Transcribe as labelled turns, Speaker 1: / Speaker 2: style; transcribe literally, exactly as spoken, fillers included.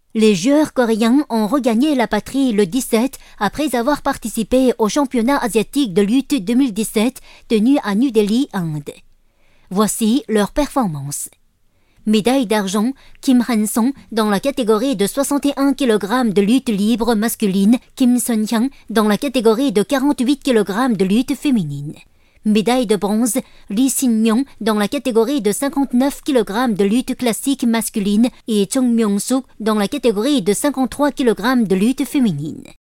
Speaker 1: Les joueurs coréens ont regagné la patrie le dix-sept après avoir participé au championnat asiatique de lutte deux mille dix-sept tenu à New Delhi, Inde. Voici leur performance. Médaille d'argent, Kim Han-song dans la catégorie de soixante et un kilogrammes de lutte libre masculine, Kim Sun-hyang dans la catégorie de quarante-huit kilogrammes de lutte féminine. Médaille de bronze, Lee Sin-myung dans la catégorie de cinquante-neuf kilogrammes de lutte classique masculine et Chung Myung-suk dans la catégorie de cinquante-trois kilogrammes de lutte féminine.